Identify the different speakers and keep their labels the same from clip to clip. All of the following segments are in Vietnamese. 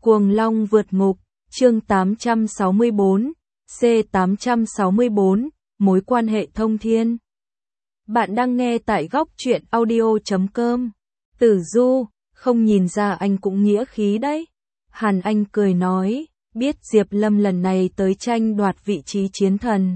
Speaker 1: Cuồng Long vượt ngục, chương 864, C864, mối quan hệ thông thiên. Bạn đang nghe tại góc truyện audio.com. Tử Du, không nhìn ra anh cũng nghĩa khí đấy. Hàn Anh cười nói, biết Diệp Lâm lần này tới tranh đoạt vị trí chiến thần.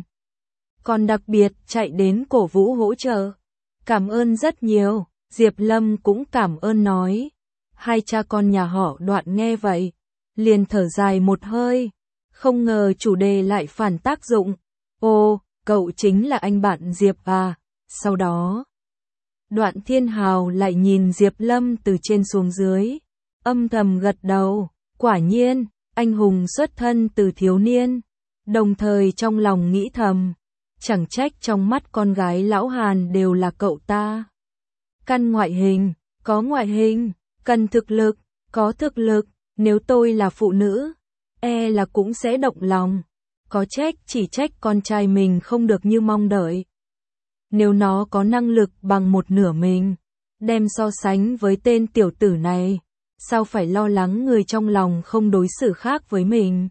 Speaker 1: Còn đặc biệt chạy đến cổ vũ hỗ trợ. Cảm ơn rất nhiều, Diệp Lâm cũng cảm ơn nói. Hai cha con nhà họ Đoạn nghe vậy, liền thở dài một hơi, không ngờ chủ đề lại phản tác dụng. Ô, cậu chính là anh bạn Diệp à? Sau đó, Đoạn Thiên Hào lại nhìn Diệp Lâm từ trên xuống dưới, âm thầm gật đầu, quả nhiên, anh hùng xuất thân từ thiếu niên, đồng thời trong lòng nghĩ thầm, chẳng trách trong mắt con gái lão Hàn đều là cậu ta. Căn ngoại hình, có ngoại hình, cần thực lực, có thực lực, nếu tôi là phụ nữ, e là cũng sẽ động lòng, có trách chỉ trách con trai mình không được như mong đợi. Nếu nó có năng lực bằng một nửa mình, đem so sánh với tên tiểu tử này, sao phải lo lắng người trong lòng không đối xử khác với mình.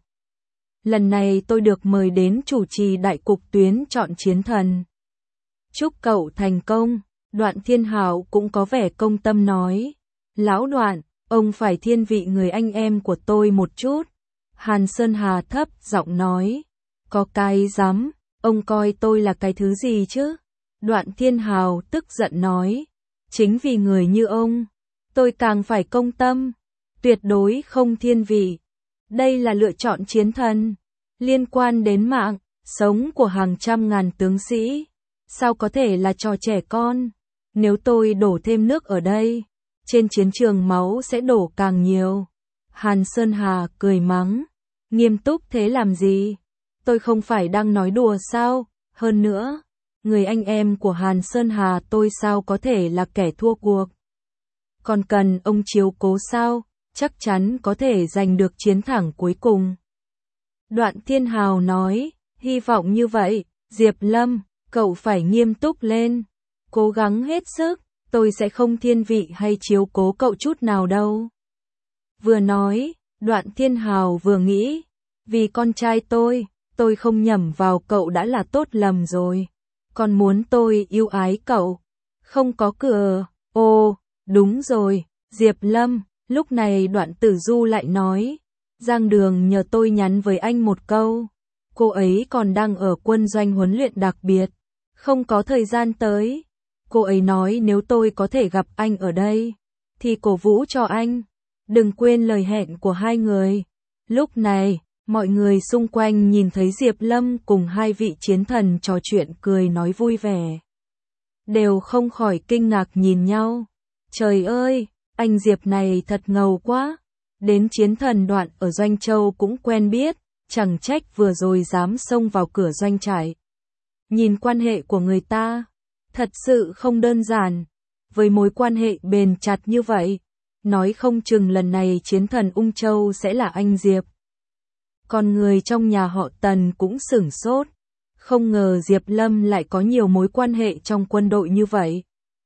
Speaker 1: Lần này tôi được mời đến chủ trì đại cục tuyến chọn chiến thần. Chúc cậu thành công, Đoạn Thiên Hào cũng có vẻ công tâm nói. Lão Đoạn, ông phải thiên vị người anh em của tôi một chút. Hàn Sơn Hà thấp giọng nói. Có cái dám, ông coi tôi là cái thứ gì chứ? Đoạn Thiên Hào tức giận nói. Chính vì người như ông, tôi càng phải công tâm, tuyệt đối không thiên vị. Đây là lựa chọn chiến thần, liên quan đến mạng, sống của hàng trăm ngàn tướng sĩ. Sao có thể là trò trẻ con? Nếu tôi đổ thêm nước ở đây, trên chiến trường máu sẽ đổ càng nhiều. Hàn Sơn Hà cười mắng, nghiêm túc thế làm gì? Tôi không phải đang nói đùa sao? Hơn nữa, người anh em của Hàn Sơn Hà tôi sao có thể là kẻ thua cuộc? Còn cần ông chiếu cố sao? Chắc chắn có thể giành được chiến thắng cuối cùng. Đoạn Thiên Hào nói, hy vọng như vậy, Diệp Lâm, cậu phải nghiêm túc lên, cố gắng hết sức, tôi sẽ không thiên vị hay chiếu cố cậu chút nào đâu. Vừa nói, Đoạn Thiên Hào vừa nghĩ, vì con trai tôi không nhầm vào cậu đã là tốt lầm rồi, còn muốn tôi yêu ái cậu, không có cửa. Ồ, đúng rồi, Diệp Lâm, lúc này Đoạn Tử Du lại nói, Giang Đường nhờ tôi nhắn với anh một câu, cô ấy còn đang ở quân doanh huấn luyện đặc biệt, không có thời gian tới. Cô ấy nói nếu tôi có thể gặp anh ở đây, thì cổ vũ cho anh. Đừng quên lời hẹn của hai người. Lúc này, mọi người xung quanh nhìn thấy Diệp Lâm cùng hai vị chiến thần trò chuyện cười nói vui vẻ. Đều không khỏi kinh ngạc nhìn nhau. Trời ơi, anh Diệp này thật ngầu quá. Đến chiến thần Đoạn ở Doanh Châu cũng quen biết, chẳng trách vừa rồi dám xông vào cửa doanh trại. Nhìn quan hệ của người ta, thật sự không đơn giản. Với mối quan hệ bền chặt như vậy, nói không chừng lần này chiến thần Ung Châu sẽ là anh Diệp. Còn người trong nhà họ Tần cũng sửng sốt, không ngờ Diệp Lâm lại có nhiều mối quan hệ trong quân đội như vậy.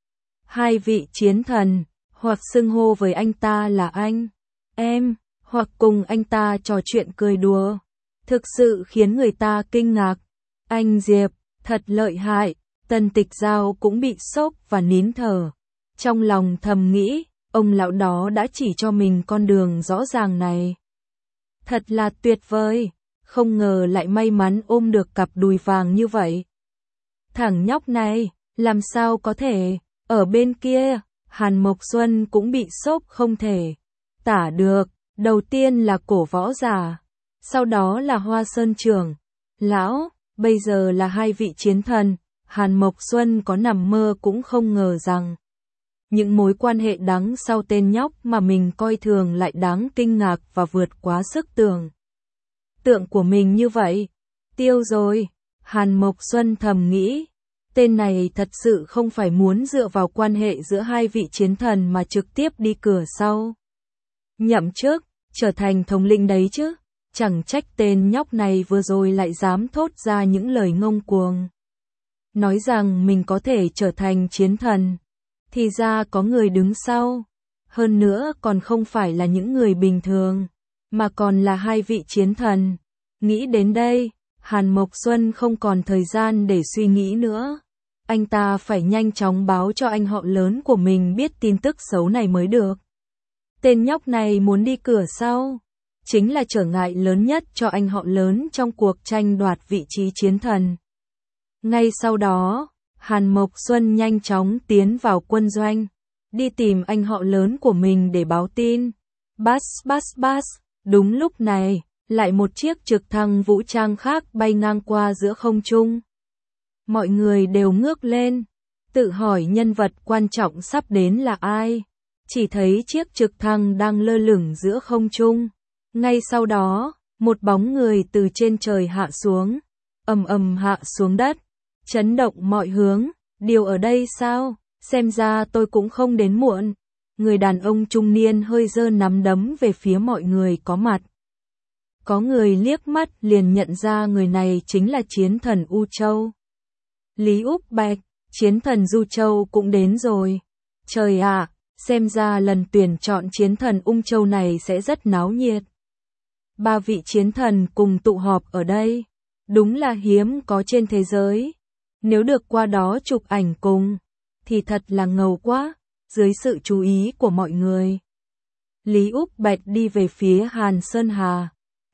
Speaker 1: Hai vị chiến thần, hoặc xưng hô với anh ta là anh, em, hoặc cùng anh ta trò chuyện cười đùa, thực sự khiến người ta kinh ngạc. Anh Diệp, thật lợi hại. Tần Tịch Giao cũng bị sốc và nín thở. Trong lòng thầm nghĩ, ông lão đó đã chỉ cho mình con đường rõ ràng này. Thật là tuyệt vời, không ngờ lại may mắn ôm được cặp đùi vàng như vậy. Thằng nhóc này, làm sao có thể, ở bên kia, Hàn Mộc Xuân cũng bị sốc không thể tả được. Đầu tiên là Cổ Võ Giả, sau đó là Hoa Sơn Trưởng. Lão, bây giờ là hai vị chiến thần. Hàn Mộc Xuân có nằm mơ cũng không ngờ rằng những mối quan hệ đắng sau tên nhóc mà mình coi thường lại đáng kinh ngạc và vượt quá sức tưởng tượng của mình như vậy. Tiêu rồi, Hàn Mộc Xuân thầm nghĩ, tên này thật sự không phải muốn dựa vào quan hệ giữa hai vị chiến thần mà trực tiếp đi cửa sau nhậm chức, trở thành thống lĩnh đấy chứ. Chẳng trách tên nhóc này vừa rồi lại dám thốt ra những lời ngông cuồng. Nói rằng mình có thể trở thành chiến thần, thì ra có người đứng sau, hơn nữa còn không phải là những người bình thường. mà còn là hai vị chiến thần. Nghĩ đến đây, Hàn Mộc Xuân không còn thời gian để suy nghĩ nữa. Anh ta phải nhanh chóng báo cho anh họ lớn của mình biết tin tức xấu này mới được. Tên nhóc này muốn đi cửa sau, chính là trở ngại lớn nhất cho anh họ lớn trong cuộc tranh đoạt vị trí chiến thần. Ngay sau đó, Hàn Mộc Xuân nhanh chóng tiến vào quân doanh, đi tìm anh họ lớn của mình để báo tin. Bas. Đúng lúc này, lại một chiếc trực thăng vũ trang khác bay ngang qua giữa không trung. Mọi người đều ngước lên, tự hỏi nhân vật quan trọng sắp đến là ai. Chỉ thấy chiếc trực thăng đang lơ lửng giữa không trung. Ngay sau đó, một bóng người từ trên trời hạ xuống, ầm hạ xuống đất, chấn động mọi hướng. Điều ở đây sao? Xem ra tôi cũng không đến muộn. Người đàn ông trung niên hơi giơ nắm đấm về phía mọi người có mặt. Có người liếc mắt liền nhận ra người này chính là chiến thần U Châu. Lý Úc Bạch, chiến thần Du Châu cũng đến rồi. Trời ạ, xem ra lần tuyển chọn chiến thần Ung Châu này sẽ rất náo nhiệt. 3 vị chiến thần cùng tụ họp ở đây, đúng là hiếm có trên thế giới. Nếu được qua đó chụp ảnh cùng, thì thật là ngầu quá, dưới sự chú ý của mọi người. Lý Úc Bạch đi về phía Hàn Sơn Hà.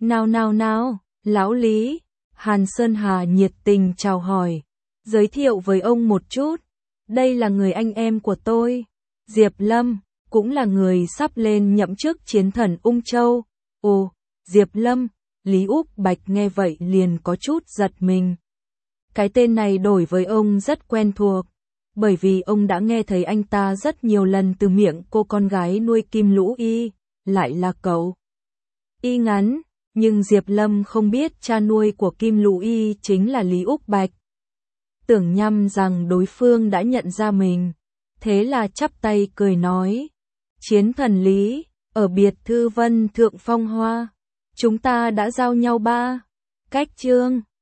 Speaker 1: Nào, lão Lý. Hàn Sơn Hà nhiệt tình chào hỏi, giới thiệu với ông một chút. Đây là người anh em của tôi, Diệp Lâm, cũng là người sắp lên nhậm chức chiến thần Ung Châu. Ồ, Diệp Lâm, Lý Úc Bạch nghe vậy liền có chút giật mình. Cái tên này đổi với ông rất quen thuộc, bởi vì ông đã nghe thấy anh ta rất nhiều lần từ miệng cô con gái nuôi Kim Lũ Y, lại là cậu Y Ngắn, nhưng Diệp Lâm không biết cha nuôi của Kim Lũ Y chính là Lý Úc Bạch. Tưởng nhầm rằng đối phương đã nhận ra mình, thế là chắp tay cười nói, chiến thần Lý, ở biệt thư Vân Thượng Phong Hoa, chúng ta đã giao nhau 3 cách chương.